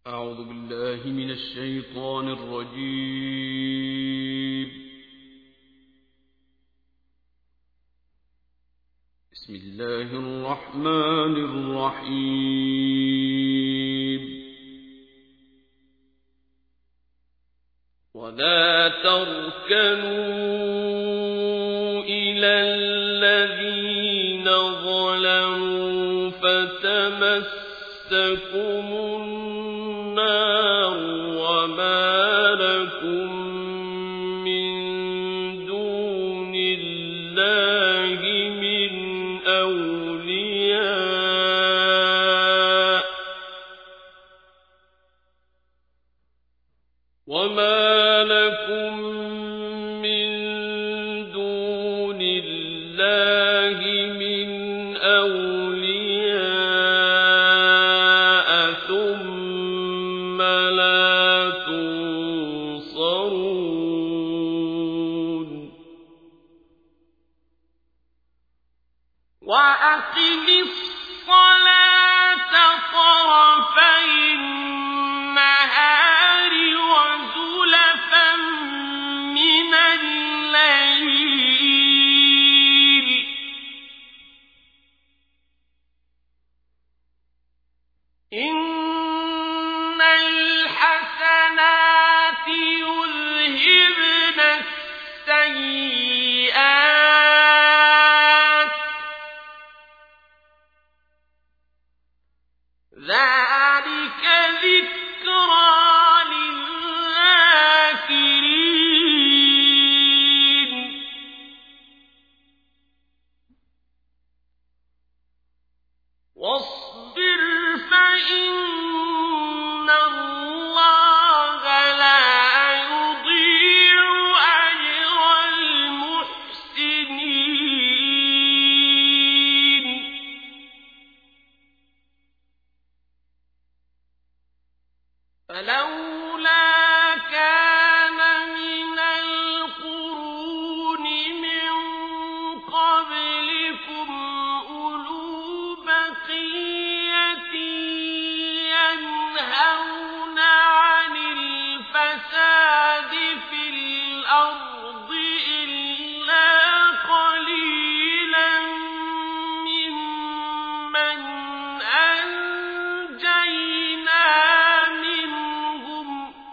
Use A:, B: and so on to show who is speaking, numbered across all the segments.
A: أعوذ بالله من الشيطان الرجيم. بسم الله الرحمن الرحيم. ولا تركنوا إلى الذين ظلموا فتمسكم النار وما لكم من دون الله من أولياء وما لكم من دون الله من أولياء ثم لا تنصرون. وأقم الصلاة طرفي النهار وزلفا من الليل إن الحسنات يذهبن السيئات ذلك ذكرى للذاكرين. واصبر فإن الله لا يضيع أجر المحسنين. فلولا كان من القرون من قبلكم أولو بقية ينهون عن الفساد في الأرض إلا قليلا ممن أنجينا منهم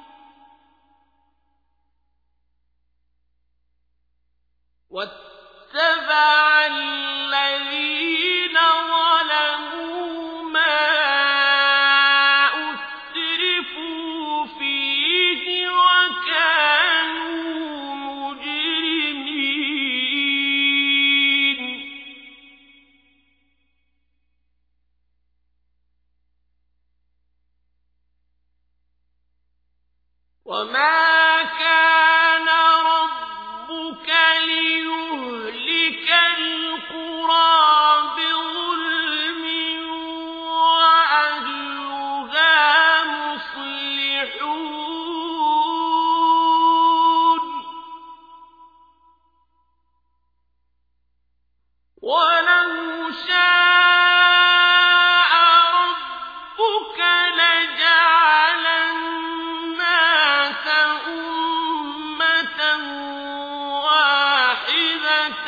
A: واتبع الذين ظلموا ما أترفوا فيه وكانوا مجرمين. وما كان ربك ليهلك القرى بظلم وأهلها مصلحون. ولو شاء ربك لجعل الناس أمة واحدة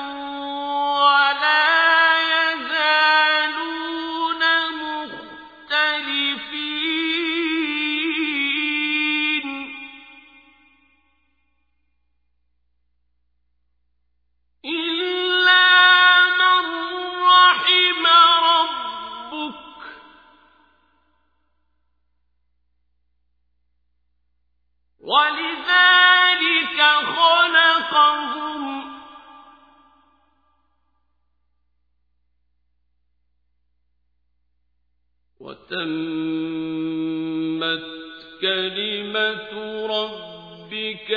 A: ولا يزالون مختلفين إلا من رحم ربك ولذلك خلقهم وتمت كلمة ربك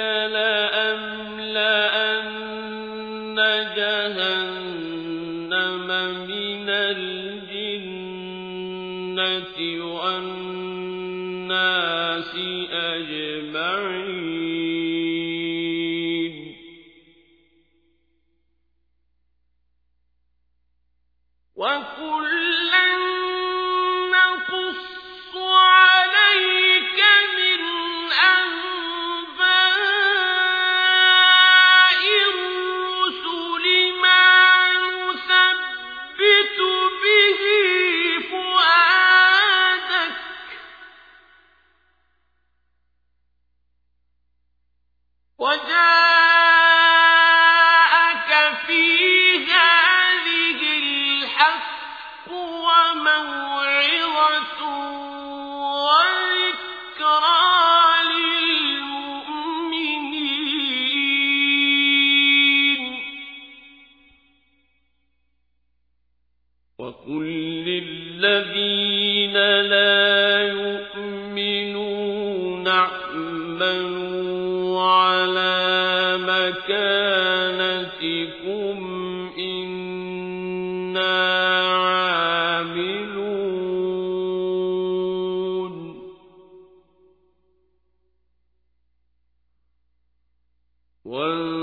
A: لأملأن جهنم من الجنة والناس أجمعين. وكلا نقص عليك لا يؤمنون اعملوا على مكانتكم إنا عاملون